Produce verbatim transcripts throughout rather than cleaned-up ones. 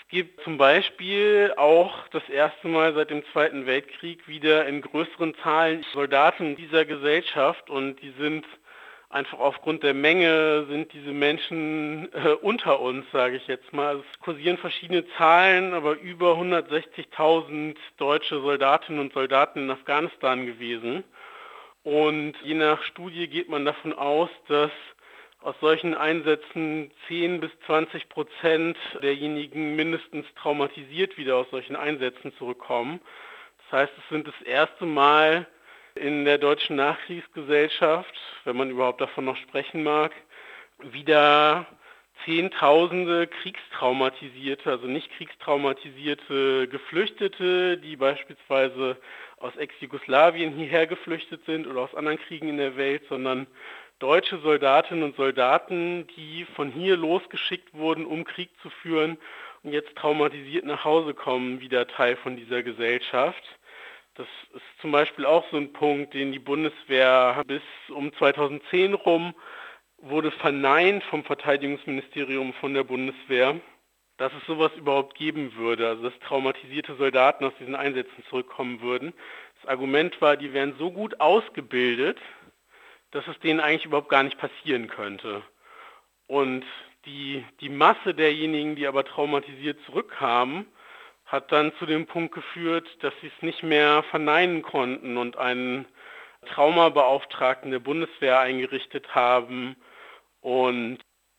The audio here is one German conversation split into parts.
gibt zum Beispiel auch das erste Mal seit dem Zweiten Weltkrieg wieder in größeren Zahlen Soldaten dieser Gesellschaft, und die sind einfach aufgrund der Menge sind diese Menschen äh, unter uns, sage ich jetzt mal. Also es kursieren verschiedene Zahlen, aber über hundertsechzigtausend deutsche Soldatinnen und Soldaten in Afghanistan gewesen. Und je nach Studie geht man davon aus, dass aus solchen Einsätzen zehn bis zwanzig Prozent derjenigen mindestens traumatisiert wieder aus solchen Einsätzen zurückkommen. Das heißt, es sind das erste Mal in der deutschen Nachkriegsgesellschaft, wenn man überhaupt davon noch sprechen mag, wieder Zehntausende kriegstraumatisierte, also nicht kriegstraumatisierte Geflüchtete, die beispielsweise aus Ex-Jugoslawien hierher geflüchtet sind oder aus anderen Kriegen in der Welt, sondern deutsche Soldatinnen und Soldaten, die von hier losgeschickt wurden, um Krieg zu führen und jetzt traumatisiert nach Hause kommen, wieder Teil von dieser Gesellschaft. Das ist zum Beispiel auch so ein Punkt, den die Bundeswehr bis um zweitausendzehn rum wurde verneint vom Verteidigungsministerium von der Bundeswehr, dass es sowas überhaupt geben würde, also dass traumatisierte Soldaten aus diesen Einsätzen zurückkommen würden. Das Argument war, die wären so gut ausgebildet, dass es denen eigentlich überhaupt gar nicht passieren könnte. Und die, die Masse derjenigen, die aber traumatisiert zurückkamen, hat dann zu dem Punkt geführt, dass sie es nicht mehr verneinen konnten und einen Traumabeauftragten der Bundeswehr eingerichtet haben und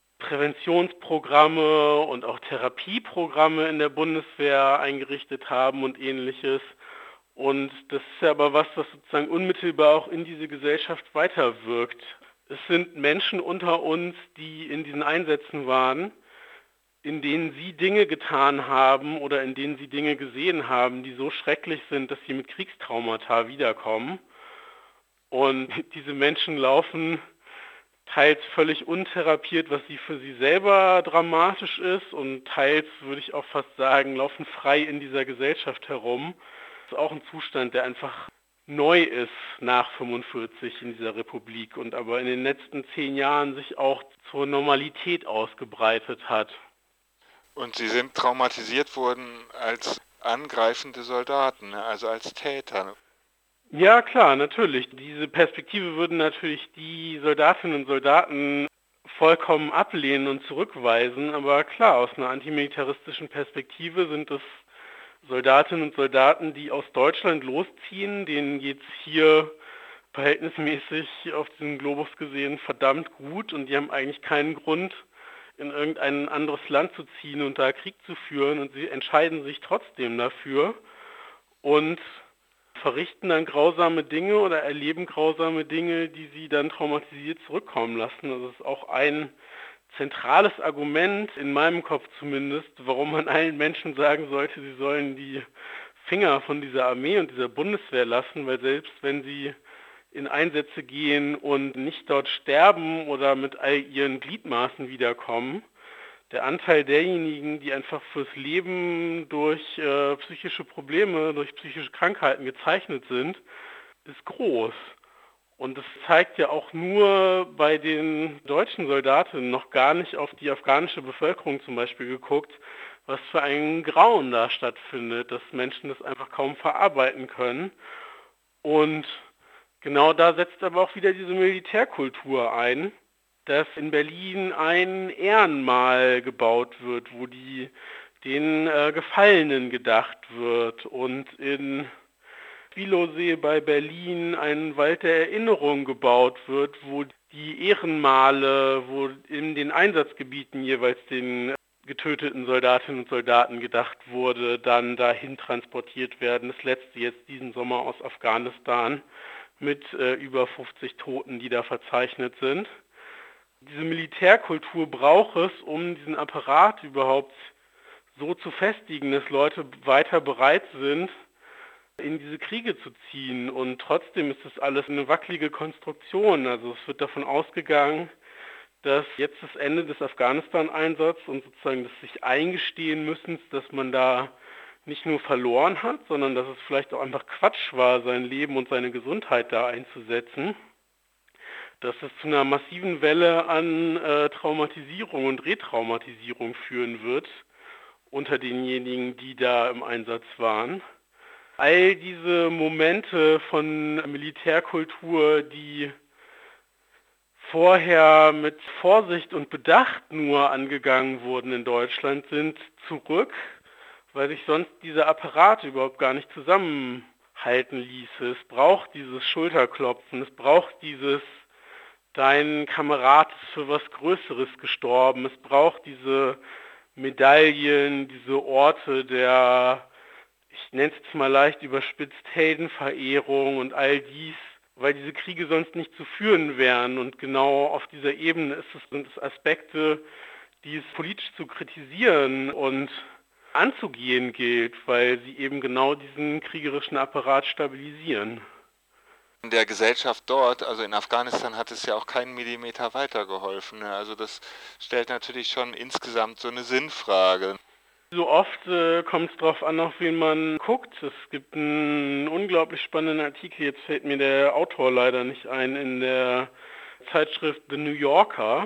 Präventionsprogramme und auch Therapieprogramme in der Bundeswehr eingerichtet haben und ähnliches. Und das ist ja aber was, was sozusagen unmittelbar auch in diese Gesellschaft weiterwirkt. Es sind Menschen unter uns, die in diesen Einsätzen waren, in denen sie Dinge getan haben oder in denen sie Dinge gesehen haben, die so schrecklich sind, dass sie mit Kriegstraumata wiederkommen. Und diese Menschen laufen teils völlig untherapiert, was sie für sie selber dramatisch ist, und teils, würde ich auch fast sagen, laufen frei in dieser Gesellschaft herum. Das ist auch ein Zustand, der einfach neu ist nach fünfundvierzig in dieser Republik und aber in den letzten zehn Jahren sich auch zur Normalität ausgebreitet hat. Und sie sind traumatisiert worden als angreifende Soldaten, also als Täter. Ja, klar, natürlich. Diese Perspektive würden natürlich die Soldatinnen und Soldaten vollkommen ablehnen und zurückweisen, aber klar, aus einer antimilitaristischen Perspektive sind es Soldatinnen und Soldaten, die aus Deutschland losziehen, denen geht's hier verhältnismäßig auf diesem Globus gesehen verdammt gut, und die haben eigentlich keinen Grund, in irgendein anderes Land zu ziehen und da Krieg zu führen, und sie entscheiden sich trotzdem dafür und verrichten dann grausame Dinge oder erleben grausame Dinge, die sie dann traumatisiert zurückkommen lassen. Also das ist auch ein zentrales Argument, in meinem Kopf zumindest, warum man allen Menschen sagen sollte, sie sollen die Finger von dieser Armee und dieser Bundeswehr lassen, weil selbst wenn sie in Einsätze gehen und nicht dort sterben oder mit all ihren Gliedmaßen wiederkommen, der Anteil derjenigen, die einfach fürs Leben durch äh, psychische Probleme, durch psychische Krankheiten gezeichnet sind, ist groß. Und das zeigt ja auch nur bei den deutschen Soldatinnen noch gar nicht auf die afghanische Bevölkerung zum Beispiel geguckt, was für ein Grauen da stattfindet, dass Menschen das einfach kaum verarbeiten können. Und genau da setzt aber auch wieder diese Militärkultur ein, dass in Berlin ein Ehrenmal gebaut wird, wo die den äh, Gefallenen gedacht wird, und in Willow-See bei Berlin ein Wald der Erinnerung gebaut wird, wo die Ehrenmale, wo in den Einsatzgebieten jeweils den getöteten Soldatinnen und Soldaten gedacht wurde, dann dahin transportiert werden. Das letzte jetzt diesen Sommer aus Afghanistan mit äh, über fünfzig Toten, die da verzeichnet sind. Diese Militärkultur braucht es, um diesen Apparat überhaupt so zu festigen, dass Leute weiter bereit sind, in diese Kriege zu ziehen. Und trotzdem ist das alles eine wackelige Konstruktion. Also es wird davon ausgegangen, dass jetzt das Ende des Afghanistan-Einsatzes und sozusagen das sich eingestehen müssen, dass man da nicht nur verloren hat, sondern dass es vielleicht auch einfach Quatsch war, sein Leben und seine Gesundheit da einzusetzen, dass es zu einer massiven Welle an äh, Traumatisierung und Retraumatisierung führen wird unter denjenigen, die da im Einsatz waren. All diese Momente von Militärkultur, die vorher mit Vorsicht und Bedacht nur angegangen wurden in Deutschland, sind zurück, weil sich sonst dieser Apparat überhaupt gar nicht zusammenhalten ließe. Es braucht dieses Schulterklopfen, es braucht dieses dein Kamerad ist für was Größeres gestorben, es braucht diese Medaillen, diese Orte der, ich nenne es jetzt mal leicht überspitzt, Heldenverehrung und all dies, weil diese Kriege sonst nicht zu führen wären. Und genau auf dieser Ebene ist es, sind es Aspekte, die es politisch zu kritisieren und anzugehen gilt, weil sie eben genau diesen kriegerischen Apparat stabilisieren. In der Gesellschaft dort, also in Afghanistan, hat es ja auch keinen Millimeter weitergeholfen. Ne? Also das stellt natürlich schon insgesamt so eine Sinnfrage. So oft äh, kommt es darauf an, auf wen man guckt. Es gibt einen unglaublich spannenden Artikel, jetzt fällt mir der Autor leider nicht ein, in der Zeitschrift The New Yorker,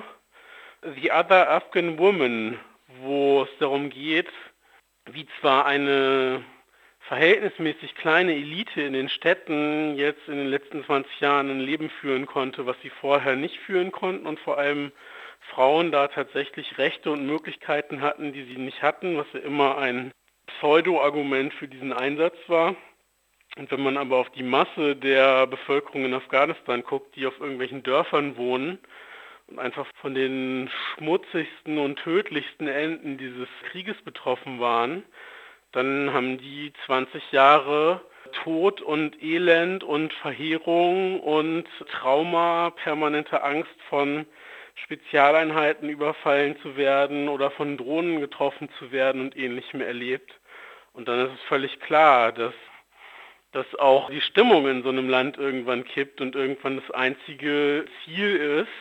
The Other Afghan Woman, wo es darum geht, wie zwar eine verhältnismäßig kleine Elite in den Städten jetzt in den letzten zwanzig Jahren ein Leben führen konnte, was sie vorher nicht führen konnten und vor allem Frauen da tatsächlich Rechte und Möglichkeiten hatten, die sie nicht hatten, was ja immer ein Pseudo-Argument für diesen Einsatz war. Und wenn man aber auf die Masse der Bevölkerung in Afghanistan guckt, die auf irgendwelchen Dörfern wohnen und einfach von den schmutzigsten und tödlichsten Enden dieses Krieges betroffen waren, dann haben die zwanzig Jahre Tod und Elend und Verheerung und Trauma, permanente Angst von Spezialeinheiten überfallen zu werden oder von Drohnen getroffen zu werden und Ähnlichem erlebt. Und dann ist es völlig klar, dass, dass auch die Stimmung in so einem Land irgendwann kippt und irgendwann das einzige Ziel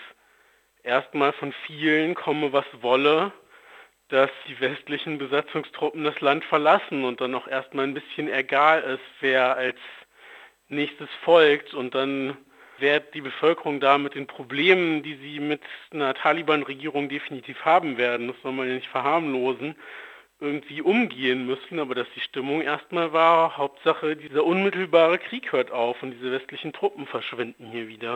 ist, erstmal von vielen, komme was wolle, dass die westlichen Besatzungstruppen das Land verlassen und dann auch erstmal ein bisschen egal ist, wer als nächstes folgt und dann wird die Bevölkerung da mit den Problemen, die sie mit einer Taliban-Regierung definitiv haben werden, das soll man ja nicht verharmlosen, irgendwie umgehen müssen, aber dass die Stimmung erstmal war, Hauptsache dieser unmittelbare Krieg hört auf und diese westlichen Truppen verschwinden hier wieder.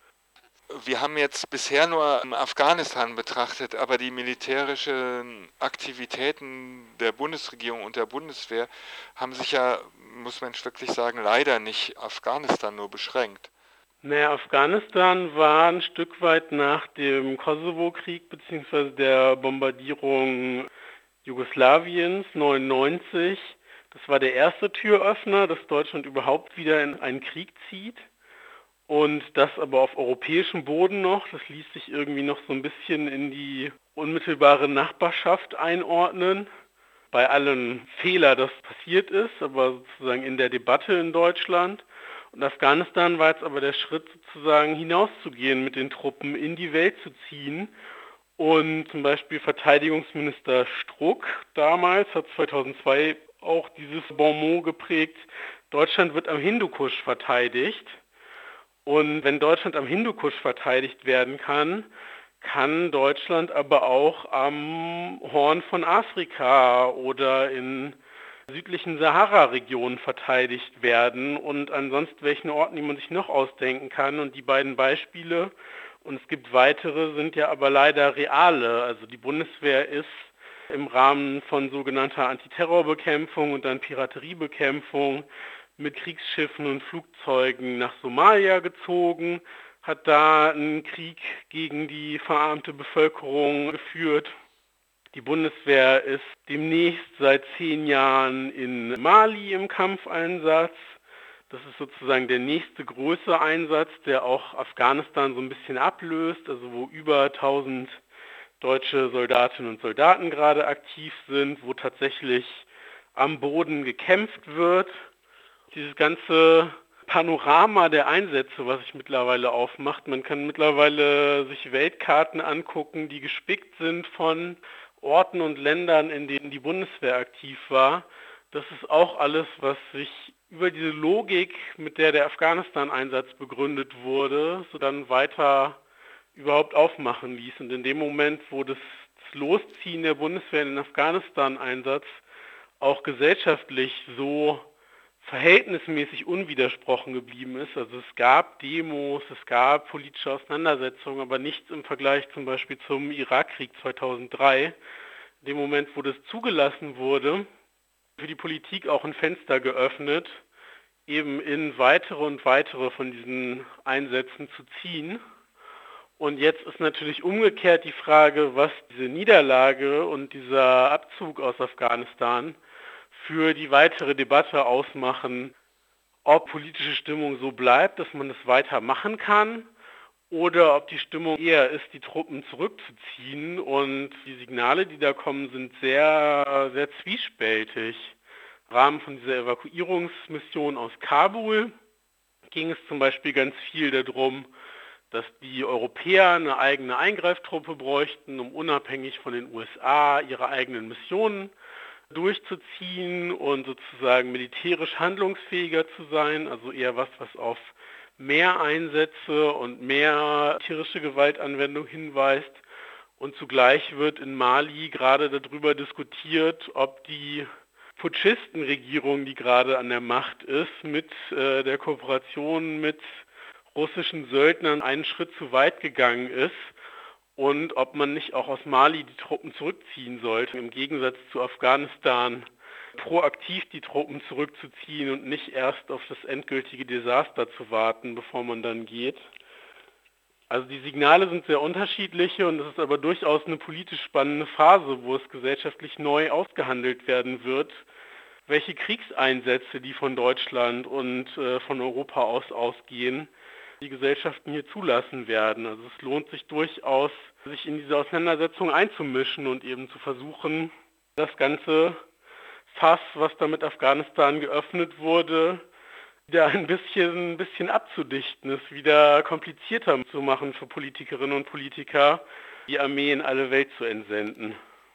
Wir haben jetzt bisher nur Afghanistan betrachtet, aber die militärischen Aktivitäten der Bundesregierung und der Bundeswehr haben sich ja, muss man wirklich sagen, leider nicht Afghanistan nur beschränkt. Naja, Afghanistan war ein Stück weit nach dem Kosovo-Krieg bzw. der Bombardierung Jugoslawiens neunundneunzig. Das war der erste Türöffner, dass Deutschland überhaupt wieder in einen Krieg zieht. Und das aber auf europäischem Boden noch, das ließ sich irgendwie noch so ein bisschen in die unmittelbare Nachbarschaft einordnen. Bei allen Fehlern, das passiert ist, aber sozusagen in der Debatte in Deutschland. Und Afghanistan war jetzt aber der Schritt sozusagen hinauszugehen, mit den Truppen in die Welt zu ziehen. Und zum Beispiel Verteidigungsminister Struck damals hat zweitausendzwei auch dieses Bonmot geprägt, Deutschland wird am Hindukusch verteidigt. Und wenn Deutschland am Hindukusch verteidigt werden kann, kann Deutschland aber auch am Horn von Afrika oder in südlichen Sahara-Regionen verteidigt werden und an sonst welchen Orten, die man sich noch ausdenken kann. Und die beiden Beispiele, und es gibt weitere, sind ja aber leider reale. Also die Bundeswehr ist im Rahmen von sogenannter Antiterrorbekämpfung und dann Pirateriebekämpfung mit Kriegsschiffen und Flugzeugen nach Somalia gezogen, hat da einen Krieg gegen die verarmte Bevölkerung geführt. Die Bundeswehr ist demnächst seit zehn Jahren in Mali im Kampfeinsatz. Das ist sozusagen der nächste größere Einsatz, der auch Afghanistan so ein bisschen ablöst, also wo über tausend deutsche Soldatinnen und Soldaten gerade aktiv sind, wo tatsächlich am Boden gekämpft wird. Dieses ganze Panorama der Einsätze, was sich mittlerweile aufmacht. Man kann mittlerweile sich Weltkarten angucken, die gespickt sind von Orten und Ländern, in denen die Bundeswehr aktiv war. Das ist auch alles, was sich über diese Logik, mit der der Afghanistan-Einsatz begründet wurde, so dann weiter überhaupt aufmachen ließ. Und in dem Moment, wo das, das Losziehen der Bundeswehr in den Afghanistan-Einsatz auch gesellschaftlich so verhältnismäßig unwidersprochen geblieben ist. Also es gab Demos, es gab politische Auseinandersetzungen, aber nichts im Vergleich zum Beispiel zum Irakkrieg zweitausenddrei. In dem Moment, wo das zugelassen wurde, für die Politik auch ein Fenster geöffnet, eben in weitere und weitere von diesen Einsätzen zu ziehen. Und jetzt ist natürlich umgekehrt die Frage, was diese Niederlage und dieser Abzug aus Afghanistan für die weitere Debatte ausmachen, ob politische Stimmung so bleibt, dass man das weitermachen kann, oder ob die Stimmung eher ist, die Truppen zurückzuziehen. Und die Signale, die da kommen, sind sehr, sehr zwiespältig. Im Rahmen von dieser Evakuierungsmission aus Kabul ging es zum Beispiel ganz viel darum, dass die Europäer eine eigene Eingreiftruppe bräuchten, um unabhängig von den U S A ihre eigenen Missionen durchzuziehen und sozusagen militärisch handlungsfähiger zu sein, also eher was, was auf mehr Einsätze und mehr tierische Gewaltanwendung hinweist. Und zugleich wird in Mali gerade darüber diskutiert, ob die Putschistenregierung, die gerade an der Macht ist, mit äh, der Kooperation mit russischen Söldnern einen Schritt zu weit gegangen ist und ob man nicht auch aus Mali die Truppen zurückziehen sollte, im Gegensatz zu Afghanistan proaktiv die Truppen zurückzuziehen und nicht erst auf das endgültige Desaster zu warten, bevor man dann geht. Also die Signale sind sehr unterschiedliche und es ist aber durchaus eine politisch spannende Phase, wo es gesellschaftlich neu ausgehandelt werden wird, welche Kriegseinsätze, die von Deutschland und äh, von Europa aus ausgehen, die Gesellschaften hier zulassen werden. Also es lohnt sich durchaus, sich in diese Auseinandersetzung einzumischen und eben zu versuchen, das ganze Fass, was da mit Afghanistan geöffnet wurde, wieder ein bisschen, ein bisschen abzudichten, es wieder komplizierter zu machen für Politikerinnen und Politiker, die Armee in alle Welt zu entsenden.